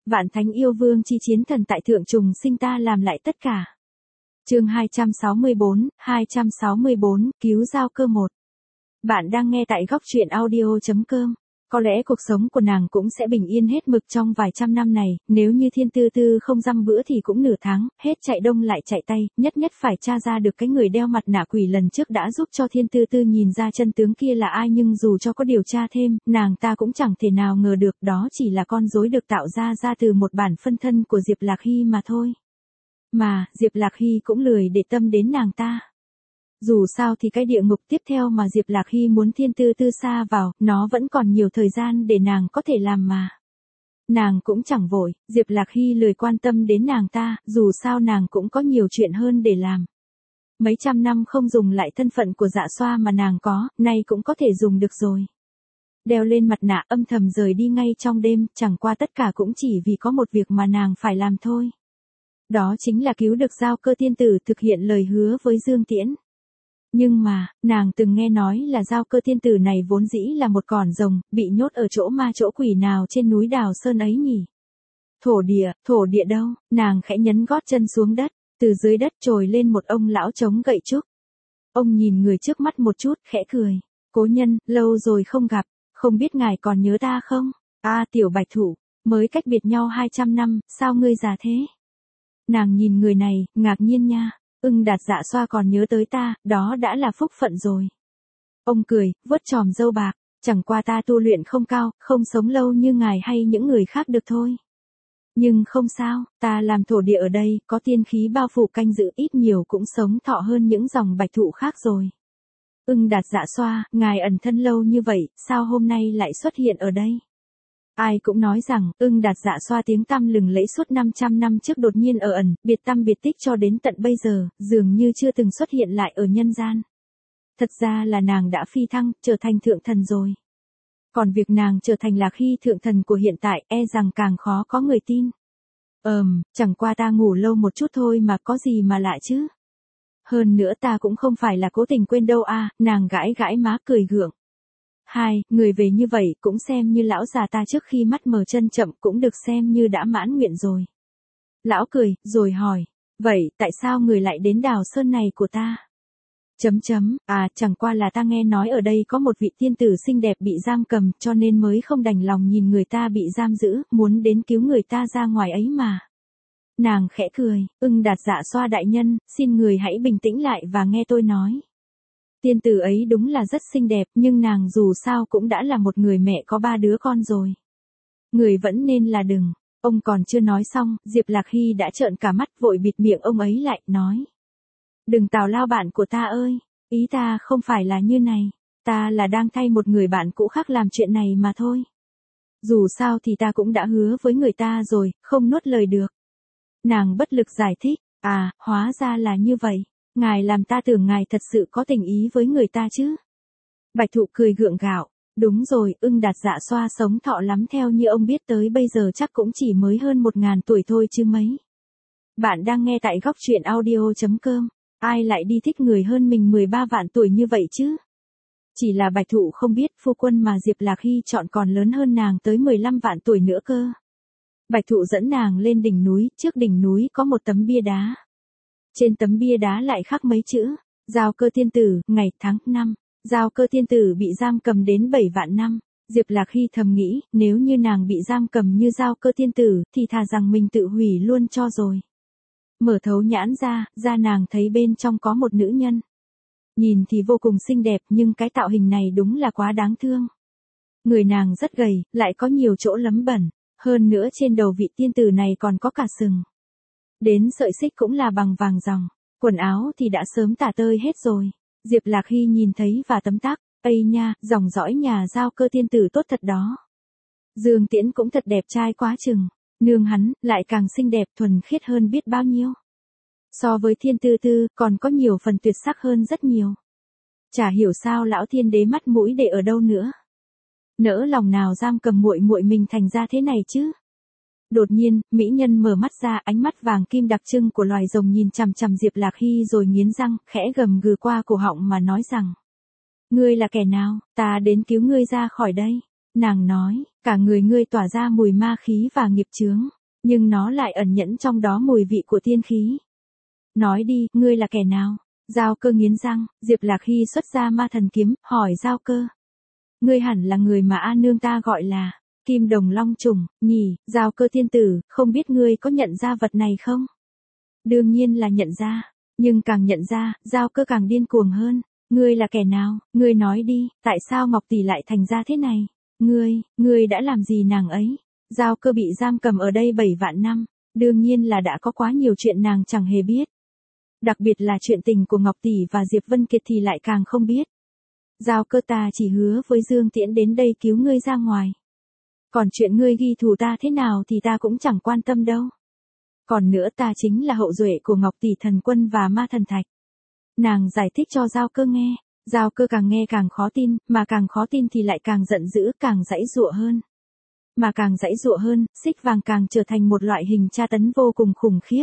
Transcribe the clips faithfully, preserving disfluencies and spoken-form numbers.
Vạn thánh yêu vương chi chiến thần tại thượng trùng sinh ta làm lại tất cả. Chương hai trăm sáu mươi bốn, hai trăm sáu mươi bốn, cứu giao cơ một. Bạn đang nghe tại góc truyện audio chấm com. Có lẽ cuộc sống của nàng cũng sẽ bình yên hết mực trong vài trăm năm này, nếu như Thiên Tư Tư không dăm bữa thì cũng nửa tháng, hết chạy đông lại chạy tây, nhất nhất phải tra ra được cái người đeo mặt nạ quỷ lần trước đã giúp cho Thiên Tư Tư nhìn ra chân tướng kia là ai, nhưng dù cho có điều tra thêm, nàng ta cũng chẳng thể nào ngờ được đó chỉ là con rối được tạo ra ra từ một bản phân thân của Diệp Lạc Hy mà thôi. Mà, Diệp Lạc Hy cũng lười để tâm đến nàng ta. Dù sao thì cái địa ngục tiếp theo mà Diệp Lạc Hy muốn Thiên Tư Tư sa vào, nó vẫn còn nhiều thời gian để nàng có thể làm mà. Nàng cũng chẳng vội, Diệp Lạc Hy lười quan tâm đến nàng ta, dù sao nàng cũng có nhiều chuyện hơn để làm. Mấy trăm năm không dùng lại thân phận của Dạ Xoa mà nàng có, nay cũng có thể dùng được rồi. Đeo lên mặt nạ âm thầm rời đi ngay trong đêm, chẳng qua tất cả cũng chỉ vì có một việc mà nàng phải làm thôi. Đó chính là cứu được Giao Cơ tiên tử, thực hiện lời hứa với Dương Tiễn. Nhưng mà, nàng từng nghe nói là Giao Cơ tiên tử này vốn dĩ là một con rồng, bị nhốt ở chỗ ma chỗ quỷ nào trên núi Đào Sơn ấy nhỉ? Thổ địa, thổ địa đâu? Nàng khẽ nhấn gót chân xuống đất, từ dưới đất trồi lên một ông lão chống gậy trúc. Ông nhìn người trước mắt một chút, khẽ cười. Cố nhân, lâu rồi không gặp, không biết ngài còn nhớ ta không? A à, tiểu bạch thủ, mới cách biệt nhau hai trăm năm, sao ngươi già thế? Nàng nhìn người này, ngạc nhiên nha. Ưng Đạt Dạ Xoa còn nhớ tới ta, đó đã là phúc phận rồi. Ông cười, vuốt chòm râu bạc, chẳng qua ta tu luyện không cao, không sống lâu như ngài hay những người khác được thôi. Nhưng không sao, ta làm thổ địa ở đây, có tiên khí bao phủ canh giữ, ít nhiều cũng sống thọ hơn những dòng bạch thụ khác rồi. Ưng Đạt Dạ Xoa, ngài ẩn thân lâu như vậy, sao hôm nay lại xuất hiện ở đây? Ai cũng nói rằng, Ưng Đạt Dạ Xoa tiếng tăm lừng lẫy suốt năm trăm năm trước đột nhiên ở ẩn, biệt tăm biệt tích cho đến tận bây giờ, dường như chưa từng xuất hiện lại ở nhân gian. Thật ra là nàng đã phi thăng, trở thành thượng thần rồi. Còn việc nàng trở thành Lạc Hy thượng thần của hiện tại, e rằng càng khó có người tin. Ờm, chẳng qua ta ngủ lâu một chút thôi mà có gì mà lạ chứ. Hơn nữa ta cũng không phải là cố tình quên đâu à, nàng gãi gãi má cười gượng. Hai, người về như vậy cũng xem như lão già ta trước khi mắt mờ chân chậm cũng được xem như đã mãn nguyện rồi. Lão cười, rồi hỏi, vậy tại sao người lại đến Đào Sơn này của ta? Chấm chấm, à chẳng qua là ta nghe nói ở đây có một vị tiên tử xinh đẹp bị giam cầm cho nên mới không đành lòng nhìn người ta bị giam giữ, muốn đến cứu người ta ra ngoài ấy mà. Nàng khẽ cười, Ưng Đạt Dạ Xoa đại nhân, xin người hãy bình tĩnh lại và nghe tôi nói. Tiên tử ấy đúng là rất xinh đẹp, nhưng nàng dù sao cũng đã là một người mẹ có ba đứa con rồi. Người vẫn nên là đừng. Ông còn chưa nói xong, Diệp Lạc Hy đã trợn cả mắt, vội bịt miệng ông ấy lại, nói. Đừng tào lao bạn của ta ơi, ý ta không phải là như này, ta là đang thay một người bạn cũ khác làm chuyện này mà thôi. Dù sao thì ta cũng đã hứa với người ta rồi, không nuốt lời được. Nàng bất lực giải thích, à, hóa ra là như vậy. Ngài làm ta tưởng ngài thật sự có tình ý với người ta chứ. Bạch thụ cười gượng gạo, đúng rồi, Ưng Đạt Dạ Xoa sống thọ lắm, theo như ông biết tới bây giờ chắc cũng chỉ mới hơn một ngàn tuổi thôi chứ mấy. Bạn đang nghe tại góc truyện audio chấm com, ai lại đi thích người hơn mình mười ba vạn tuổi như vậy chứ? Chỉ là bạch thụ không biết phu quân mà Diệp Lạc Hy chọn còn lớn hơn nàng tới mười lăm vạn tuổi nữa cơ. Bạch thụ dẫn nàng lên đỉnh núi, trước đỉnh núi có một tấm bia đá. Trên tấm bia đá lại khắc mấy chữ, Giao Cơ tiên tử, ngày tháng năm, Giao Cơ tiên tử bị giam cầm đến bảy vạn năm. Diệp Lạc Hy thầm nghĩ, nếu như nàng bị giam cầm như Giao Cơ tiên tử, thì thà rằng mình tự hủy luôn cho rồi. Mở thấu nhãn ra, ra nàng thấy bên trong có một nữ nhân. Nhìn thì vô cùng xinh đẹp nhưng cái tạo hình này đúng là quá đáng thương. Người nàng rất gầy, lại có nhiều chỗ lấm bẩn, hơn nữa trên đầu vị tiên tử này còn có cả sừng. Đến sợi xích cũng là bằng vàng ròng, quần áo thì đã sớm tả tơi hết rồi. Diệp Lạc Hy nhìn thấy và tấm tắc, ây nha, dòng dõi nhà Giao Cơ tiên tử tốt thật đó. Dương Tiễn cũng thật đẹp trai quá chừng, nương hắn, lại càng xinh đẹp thuần khiết hơn biết bao nhiêu. So với Thiên Tư Tư, còn có nhiều phần tuyệt sắc hơn rất nhiều. Chả hiểu sao lão thiên đế mắt mũi để ở đâu nữa. Nỡ lòng nào giam cầm muội muội mình thành ra thế này chứ. Đột nhiên, mỹ nhân mở mắt ra, ánh mắt vàng kim đặc trưng của loài rồng nhìn chằm chằm Diệp Lạc Hy rồi nghiến răng, khẽ gầm gừ qua cổ họng mà nói rằng. Ngươi là kẻ nào, ta đến cứu ngươi ra khỏi đây. Nàng nói, cả người ngươi tỏa ra mùi ma khí và nghiệp chướng. nhưng nó lại ẩn nhẫn trong đó mùi vị của tiên khí. Nói đi, ngươi là kẻ nào? Giao Cơ nghiến răng, Diệp Lạc Hy xuất ra ma thần kiếm, hỏi Giao Cơ. Ngươi hẳn là người mà A nương ta gọi là Kim Đồng Long Trùng, nhỉ? Giao Cơ tiên tử, không biết ngươi có nhận ra vật này không? Đương nhiên là nhận ra, nhưng càng nhận ra, Giao Cơ càng điên cuồng hơn. Ngươi là kẻ nào? Ngươi nói đi, tại sao Ngọc tỷ lại thành ra thế này? Ngươi, ngươi đã làm gì nàng ấy? Giao Cơ bị giam cầm ở đây bảy vạn năm, đương nhiên là đã có quá nhiều chuyện nàng chẳng hề biết. Đặc biệt là chuyện tình của Ngọc tỷ và Diệp Vân Kiệt thì lại càng không biết. Giao Cơ, ta chỉ hứa với Dương Tiễn đến đây cứu ngươi ra ngoài. Còn chuyện ngươi ghi thù ta thế nào thì ta cũng chẳng quan tâm đâu. Còn nữa, ta chính là hậu duệ của Ngọc tỷ thần quân và ma thần thạch. Nàng giải thích cho Giao Cơ nghe. Giao Cơ càng nghe càng khó tin, mà càng khó tin thì lại càng giận dữ, càng giãy giụa hơn. Mà càng giãy giụa hơn, xích vàng càng trở thành một loại hình tra tấn vô cùng khủng khiếp.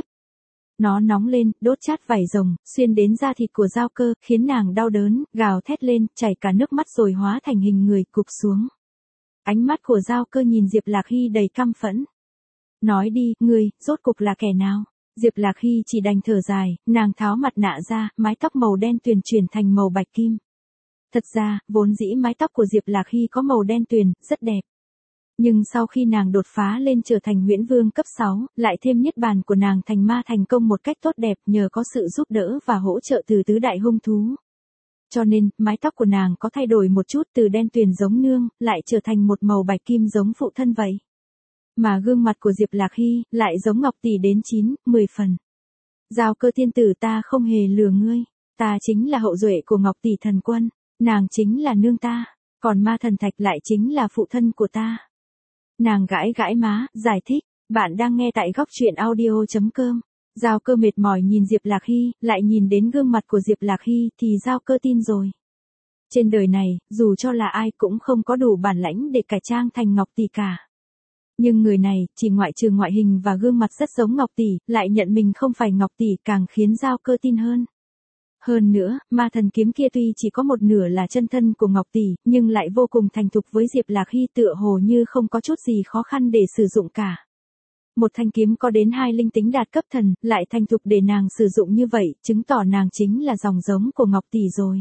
Nó nóng lên, đốt chát vảy rồng, xuyên đến da thịt của Giao Cơ, khiến nàng đau đớn, gào thét lên, chảy cả nước mắt rồi hóa thành hình người cụp xuống. Ánh mắt của Giao Cơ nhìn Diệp Lạc Hy đầy căm phẫn. Nói đi, ngươi, rốt cục là kẻ nào? Diệp Lạc Hy chỉ đành thở dài, nàng tháo mặt nạ ra, mái tóc màu đen tuyền chuyển thành màu bạch kim. Thật ra, vốn dĩ mái tóc của Diệp Lạc Hy có màu đen tuyền, rất đẹp. Nhưng sau khi nàng đột phá lên trở thành huyễn vương cấp sáu, lại thêm niết bàn của nàng thành ma thành công một cách tốt đẹp nhờ có sự giúp đỡ và hỗ trợ từ tứ đại hung thú. Cho nên, mái tóc của nàng có thay đổi một chút từ đen tuyền giống nương, lại trở thành một màu bạch kim giống phụ thân vậy. Mà gương mặt của Diệp Lạc Hy lại giống Ngọc tỷ đến chín, mười phần. Giao Cơ tiên tử, ta không hề lừa ngươi. Ta chính là hậu duệ của Ngọc tỷ thần quân. Nàng chính là nương ta. Còn ma thần thạch lại chính là phụ thân của ta. Nàng gãi gãi má, giải thích. Bạn đang nghe tại góc truyện audio chấm com. Giao Cơ mệt mỏi nhìn Diệp Lạc Hy, lại nhìn đến gương mặt của Diệp Lạc Hy thì Giao Cơ tin rồi. Trên đời này, dù cho là ai cũng không có đủ bản lãnh để cải trang thành Ngọc tỷ cả. Nhưng người này, chỉ ngoại trừ ngoại hình và gương mặt rất giống Ngọc tỷ, lại nhận mình không phải Ngọc tỷ, càng khiến Giao Cơ tin hơn. Hơn nữa, ma thần kiếm kia tuy chỉ có một nửa là chân thân của Ngọc tỷ, nhưng lại vô cùng thành thục với Diệp Lạc Hy, tựa hồ như không có chút gì khó khăn để sử dụng cả. Một thanh kiếm có đến hai linh tính đạt cấp thần, lại thành thục để nàng sử dụng như vậy, chứng tỏ nàng chính là dòng giống của Ngọc tỷ rồi.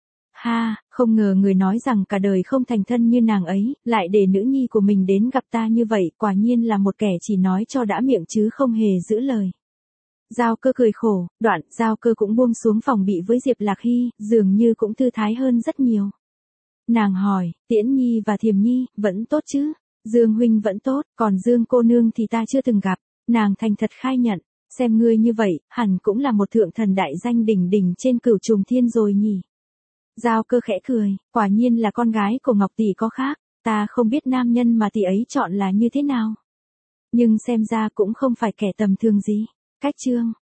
Ha, không ngờ người nói rằng cả đời không thành thân như nàng ấy, lại để nữ nhi của mình đến gặp ta như vậy, quả nhiên là một kẻ chỉ nói cho đã miệng chứ không hề giữ lời. Giao Cơ cười khổ, đoạn, Giao Cơ cũng buông xuống phòng bị với Diệp Lạc Hy, dường như cũng thư thái hơn rất nhiều. Nàng hỏi, Tiễn Nhi và Thiềm Nhi, vẫn tốt chứ? Dương huynh vẫn tốt, còn Dương cô nương thì ta chưa từng gặp. Nàng thành thật khai nhận, xem ngươi như vậy, hẳn cũng là một thượng thần đại danh đỉnh đỉnh trên cửu trùng thiên rồi nhỉ. Giao Cơ khẽ cười, quả nhiên là con gái của Ngọc tỷ có khác, ta không biết nam nhân mà tỷ ấy chọn là như thế nào. Nhưng xem ra cũng không phải kẻ tầm thường gì. Cách chương